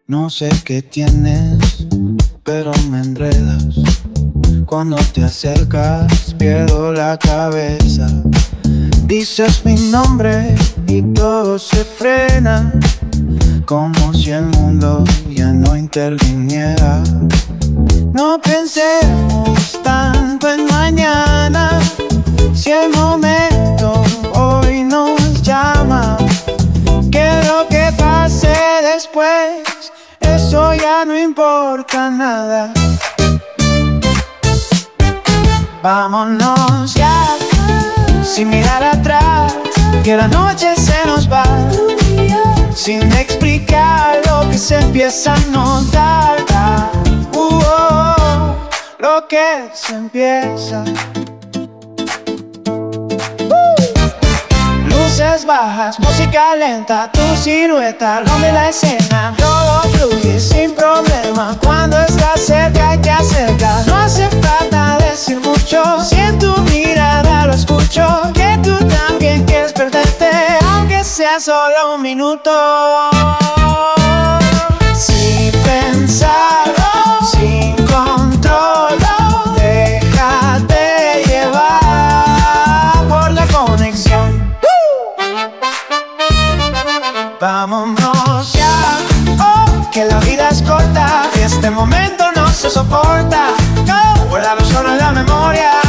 No sé qué tienes, pero me enredas. Cuando te acercas, pierdo la cabeza. Dices mi nombre y todo se frena, como si el mundo ya no interviniera. No pensemos tanto en mañana, si el momento hoy nos llama. Que lo que pase después, eso ya no importa nada. Vámonos ya, sin mirar atrás, que la noche se nos va, sin explicar lo que se empieza a notar. Lo que se empieza. Luces bajas, música lenta, tu silueta rompe la escena. Todo fluye sin problema cuando estás cerca, ya cerca. No hace falta decir mucho, si en tu mirada lo escucho, que tú también quieres perderte, aunque sea solo un minuto. Sin pensarlo, sin control, déjate llevar por la conexión. Vámonos ya, que la vida es corta y este momento no se soporta. Guárdalo solo en la memoria.